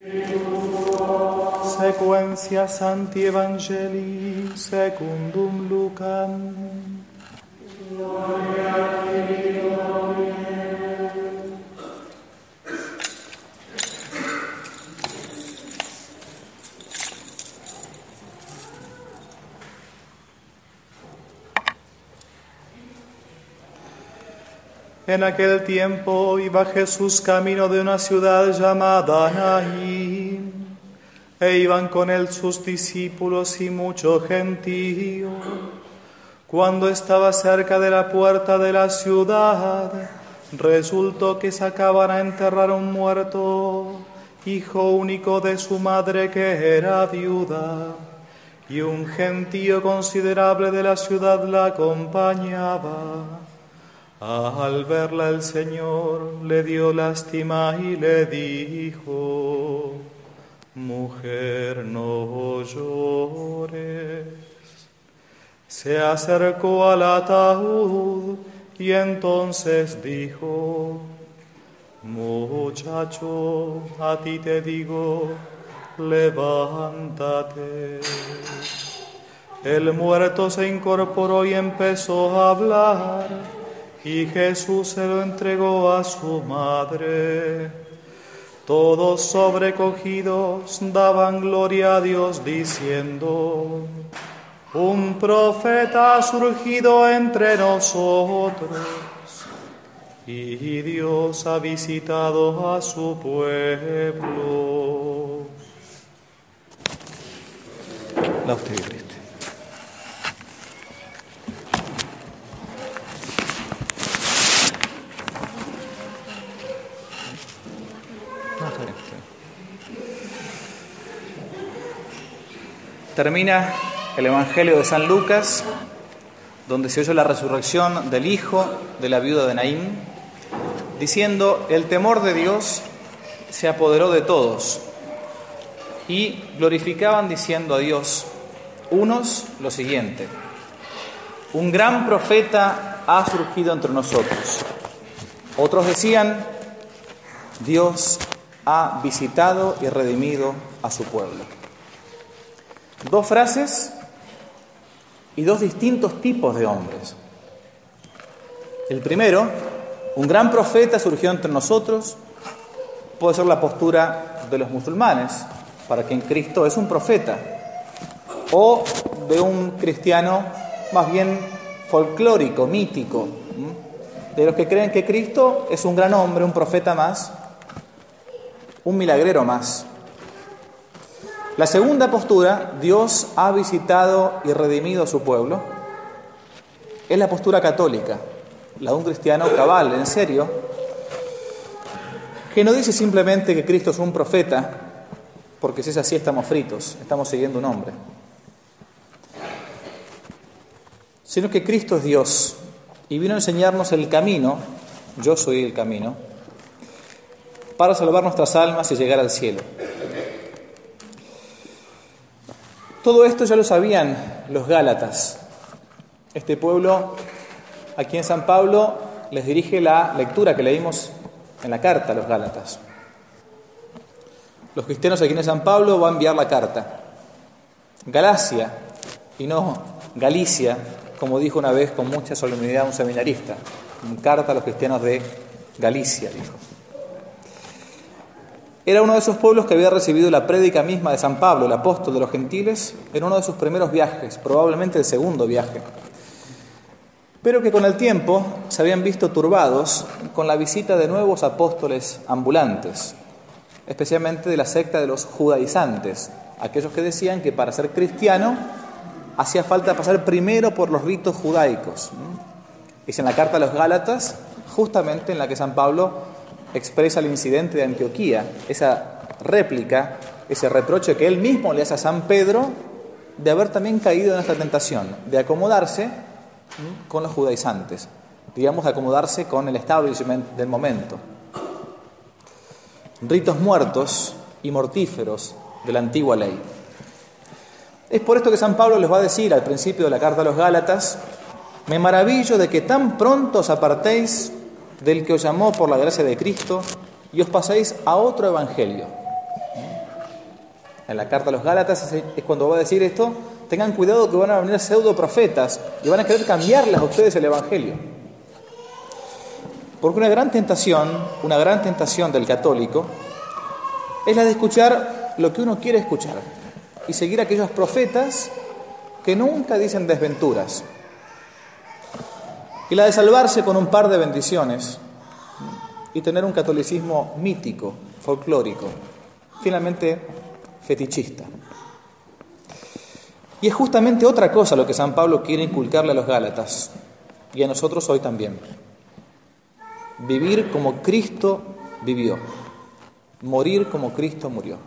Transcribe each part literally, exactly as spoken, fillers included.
Sequentia Sancti Evangelii secundum Lucam. En aquel tiempo iba Jesús camino de una ciudad llamada Naín, e iban con él sus discípulos y mucho gentío. Cuando estaba cerca de la puerta de la ciudad, resultó que sacaban a enterrar a un muerto, hijo único de su madre que era viuda, y un gentío considerable de la ciudad la acompañaba. Al verla el Señor le dio lástima y le dijo: Mujer, no llores. Se acercó al ataúd y entonces dijo: Muchacho, a ti te digo, levántate. El muerto se incorporó y empezó a hablar. Y Jesús se lo entregó a su madre. Todos sobrecogidos daban gloria a Dios diciendo: Un profeta ha surgido entre nosotros, y Dios ha visitado a su pueblo. Laude Christi. Termina el Evangelio de San Lucas, donde se oye la resurrección del hijo de la viuda de Naín, diciendo: el temor de Dios se apoderó de todos, y glorificaban diciendo a Dios, unos lo siguiente: un gran profeta ha surgido entre nosotros. Otros decían: Dios ha visitado y redimido a su pueblo. Dos frases y dos distintos tipos de hombres. El primero, un gran profeta surgió entre nosotros, puede ser la postura de los musulmanes, para quien Cristo es un profeta, o de un cristiano más bien folclórico, mítico, de los que creen que Cristo es un gran hombre, un profeta más, un milagrero más. La segunda postura, Dios ha visitado y redimido a su pueblo, es la postura católica, la de un cristiano cabal, en serio, que no dice simplemente que Cristo es un profeta, porque si es así estamos fritos, estamos siguiendo un hombre, sino que Cristo es Dios y vino a enseñarnos el camino, yo soy el camino, para salvar nuestras almas y llegar al cielo. Todo esto ya lo sabían los Gálatas, este pueblo a quien San Pablo les dirige la lectura que leímos en la carta a los Gálatas. Los cristianos a quienes San Pablo va a enviar la carta. Galacia, y no Galicia, como dijo una vez con mucha solemnidad un seminarista. Carta a los cristianos de Galicia, dijo. Era uno de esos pueblos que había recibido la prédica misma de San Pablo, el apóstol de los gentiles, en uno de sus primeros viajes, probablemente el segundo viaje, pero que con el tiempo se habían visto turbados con la visita de nuevos apóstoles ambulantes, especialmente de la secta de los judaizantes, aquellos que decían que para ser cristiano hacía falta pasar primero por los ritos judaicos. Es en la carta a los Gálatas, justamente en la que San Pablo expresa el incidente de Antioquía, esa réplica, ese reproche que él mismo le hace a San Pedro de haber también caído en esta tentación, de acomodarse con los judaizantes, digamos, de acomodarse con el establishment del momento. Ritos muertos y mortíferos de la antigua ley. Es por esto que San Pablo les va a decir al principio de la carta a los Gálatas: me maravillo de que tan pronto os apartéis del que os llamó por la gracia de Cristo y os pasáis a otro evangelio. En la carta a los Gálatas es cuando va a decir esto: tengan cuidado que van a venir pseudo profetas y van a querer cambiarles a ustedes el Evangelio. Porque una gran tentación, una gran tentación del católico es la de escuchar lo que uno quiere escuchar y seguir a aquellos profetas que nunca dicen desventuras, y la de salvarse con un par de bendiciones y tener un catolicismo mítico, folclórico, finalmente fetichista. Y es justamente otra cosa lo que San Pablo quiere inculcarle a los Gálatas y a nosotros hoy también: vivir como Cristo vivió, morir como Cristo murió.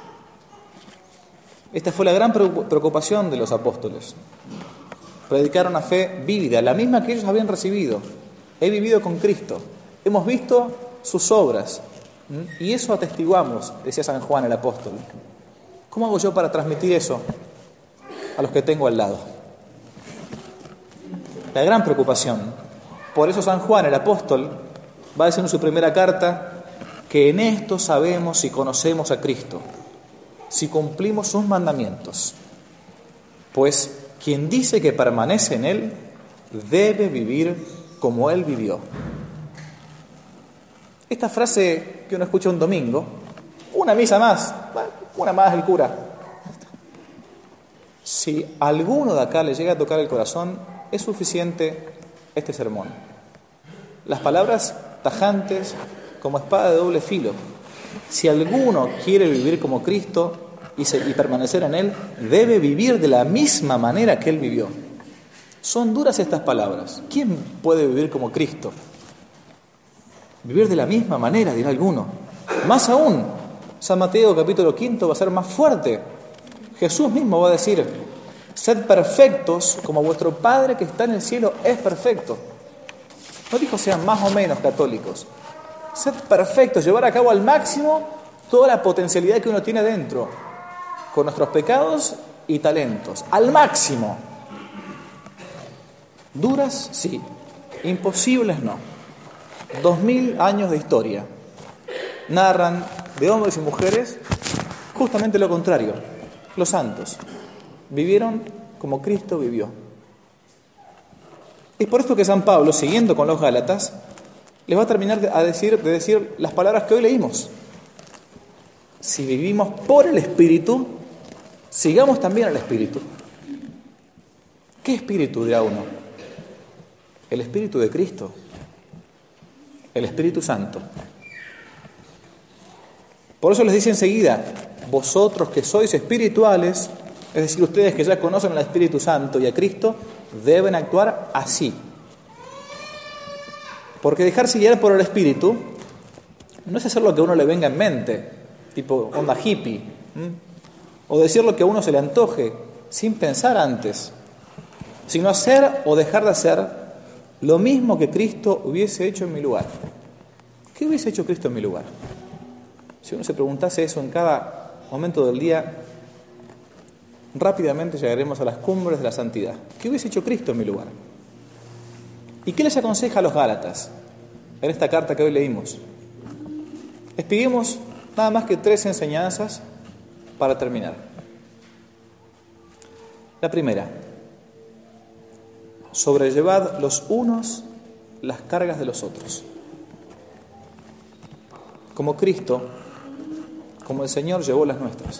Esta fue la gran preocupación de los apóstoles: predicar una fe vívida, la misma que ellos habían recibido. He vivido con Cristo, hemos visto sus obras, y eso atestiguamos, decía San Juan el apóstol. ¿Cómo hago yo para transmitir eso a los que tengo al lado? La gran preocupación. Por eso San Juan el apóstol va a decir en su primera carta que en esto sabemos si conocemos a Cristo, si cumplimos sus mandamientos. Pues quien dice que permanece en Él debe vivir como Él vivió. Esta frase que uno escucha un domingo, una misa más, una más el cura. Si a alguno de acá le llega a tocar el corazón, es suficiente este sermón. Las palabras tajantes como espada de doble filo. Si alguno quiere vivir como Cristo y, se, y permanecer en Él, debe vivir de la misma manera que Él vivió. Son duras estas palabras. ¿Quién puede vivir como Cristo? Vivir de la misma manera, dirá alguno. Más aún, San Mateo capítulo quinto va a ser más fuerte. Jesús mismo va a decir: sed perfectos como vuestro Padre que está en el cielo es perfecto. No dijo sean más o menos católicos. Sed perfectos, llevar a cabo al máximo toda la potencialidad que uno tiene dentro, con nuestros pecados y talentos, al máximo. Duras, sí. Imposibles, no. Dos mil años de historia narran de hombres y mujeres justamente lo contrario. Los santos vivieron como Cristo vivió. Es por esto que San Pablo, siguiendo con los Gálatas, les va a terminar a decir, de decir las palabras que hoy leímos. Si vivimos por el Espíritu, sigamos también al Espíritu. ¿Qué Espíritu, dirá uno? El Espíritu de Cristo, el Espíritu Santo. Por eso les dice enseguida: vosotros que sois espirituales, es decir, ustedes que ya conocen al Espíritu Santo y a Cristo, deben actuar así. Porque dejarse guiar por el Espíritu no es hacer lo que a uno le venga en mente, tipo onda hippie, ¿m? o decir lo que a uno se le antoje, sin pensar antes, sino hacer o dejar de hacer lo mismo que Cristo hubiese hecho en mi lugar. ¿Qué hubiese hecho Cristo en mi lugar? Si uno se preguntase eso en cada momento del día, rápidamente llegaremos a las cumbres de la santidad. ¿Qué hubiese hecho Cristo en mi lugar? ¿Y qué les aconseja a los Gálatas en esta carta que hoy leímos? Les pedimos nada más que tres enseñanzas para terminar. La primera: sobrellevad los unos las cargas de los otros. Como Cristo, como el Señor llevó las nuestras.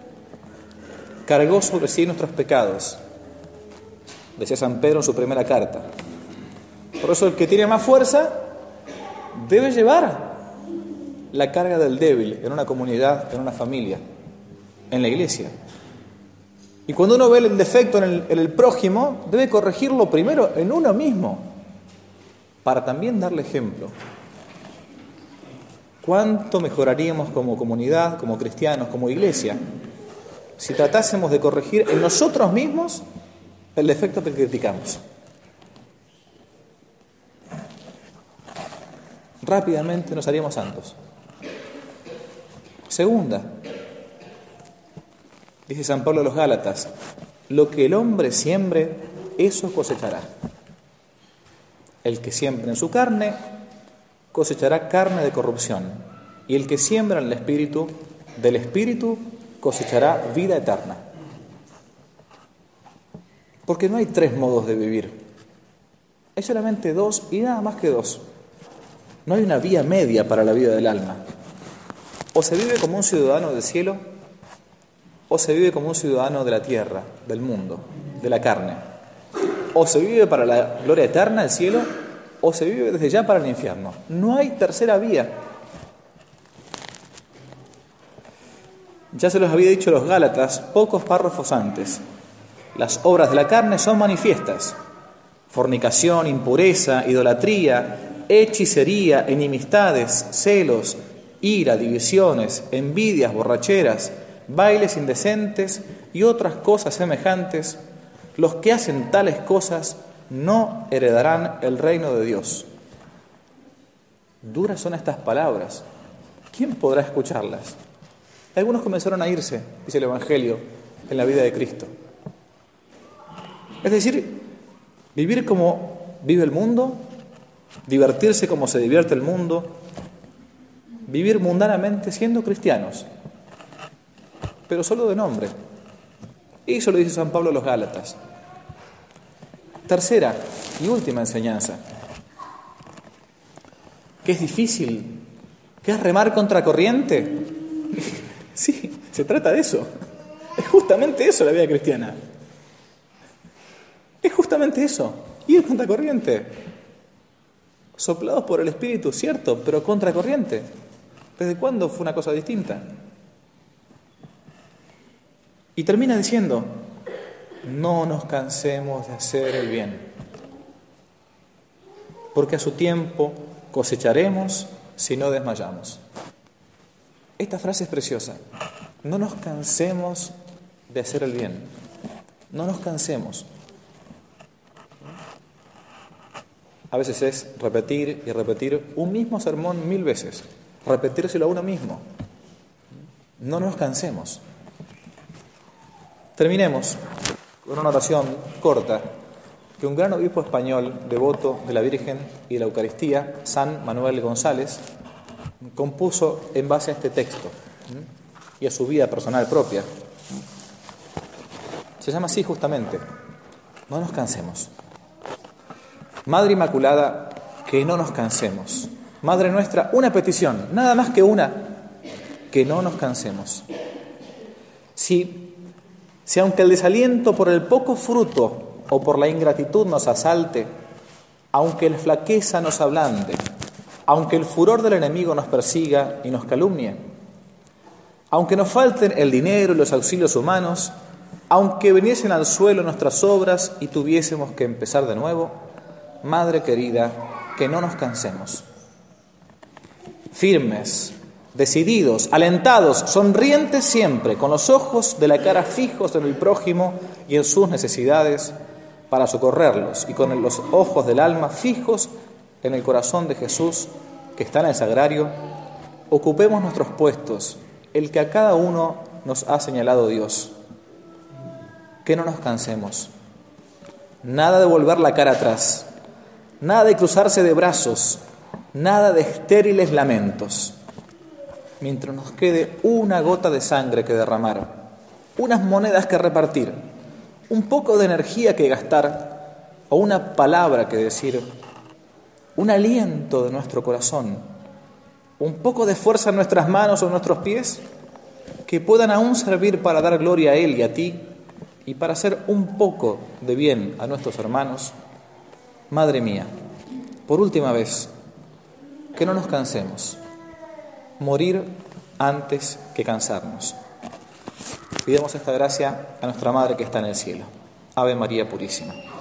Cargó sobre sí nuestros pecados, decía San Pedro en su primera carta. Por eso el que tiene más fuerza debe llevar la carga del débil en una comunidad, en una familia, en la iglesia. Y cuando uno ve el defecto en el, en el prójimo, debe corregirlo primero en uno mismo, para también darle ejemplo. ¿Cuánto mejoraríamos como comunidad, como cristianos, como iglesia, si tratásemos de corregir en nosotros mismos el defecto que criticamos? Rápidamente nos haríamos santos. Segunda, dice San Pablo a los Gálatas: lo que el hombre siembre, eso cosechará. El que siembra en su carne, cosechará carne de corrupción. Y el que siembra en el Espíritu, del Espíritu cosechará vida eterna. Porque no hay tres modos de vivir. Hay solamente dos y nada más que dos. No hay una vía media para la vida del alma. O se vive como un ciudadano del cielo, o se vive como un ciudadano de la tierra, del mundo, de la carne. O se vive para la gloria eterna, el cielo, o se vive desde ya para el infierno. No hay tercera vía. Ya se los había dicho a los Gálatas pocos párrafos antes. Las obras de la carne son manifiestas: fornicación, impureza, idolatría, hechicería, enemistades, celos, ira, divisiones, envidias, borracheras, bailes indecentes y otras cosas semejantes. Los que hacen tales cosas no heredarán el reino de Dios. Duras son estas palabras. ¿Quién podrá escucharlas? Algunos comenzaron a irse, dice el Evangelio, en la vida de Cristo. Es decir, vivir como vive el mundo, divertirse como se divierte el mundo, vivir mundanamente siendo cristianos, pero solo de nombre. Y eso lo dice San Pablo a los Gálatas. Tercera y última enseñanza, que es difícil, que es remar contra corriente. Sí, se trata de eso. Es justamente eso la vida cristiana. Es justamente eso, ir contra corriente. Soplados por el Espíritu, cierto, pero contra corriente. ¿Desde cuándo fue una cosa distinta? Y termina diciendo: no nos cansemos de hacer el bien, porque a su tiempo cosecharemos si no desmayamos. Esta frase es preciosa. No nos cansemos de hacer el bien. No nos cansemos. A veces es repetir y repetir un mismo sermón mil veces. Repetírselo a uno mismo. No nos cansemos. Terminemos con una oración corta que un gran obispo español, devoto de la Virgen y de la Eucaristía, San Manuel González, compuso en base a este texto y a su vida personal propia. Se llama así justamente: no nos cansemos. Madre Inmaculada, que no nos cansemos. Madre nuestra, una petición, nada más que una: que no nos cansemos. Si, si aunque el desaliento por el poco fruto o por la ingratitud nos asalte, aunque la flaqueza nos ablande, aunque el furor del enemigo nos persiga y nos calumnie, aunque nos falten el dinero y los auxilios humanos, aunque viniesen al suelo nuestras obras y tuviésemos que empezar de nuevo, Madre querida, que no nos cansemos. Firmes, decididos, alentados, sonrientes siempre, con los ojos de la cara fijos en el prójimo y en sus necesidades, para socorrerlos, y con los ojos del alma fijos en el corazón de Jesús, que está en el sagrario, ocupemos nuestros puestos, el que a cada uno nos ha señalado Dios. Que no nos cansemos. Nada de volver la cara atrás, nada de cruzarse de brazos, nada de estériles lamentos. Mientras nos quede una gota de sangre que derramar, unas monedas que repartir, un poco de energía que gastar, o una palabra que decir, un aliento de nuestro corazón, un poco de fuerza en nuestras manos o en nuestros pies, que puedan aún servir para dar gloria a Él y a ti, y para hacer un poco de bien a nuestros hermanos. Madre mía, por última vez, que no nos cansemos. Morir antes que cansarnos. Pidamos esta gracia a nuestra Madre que está en el cielo. Ave María Purísima.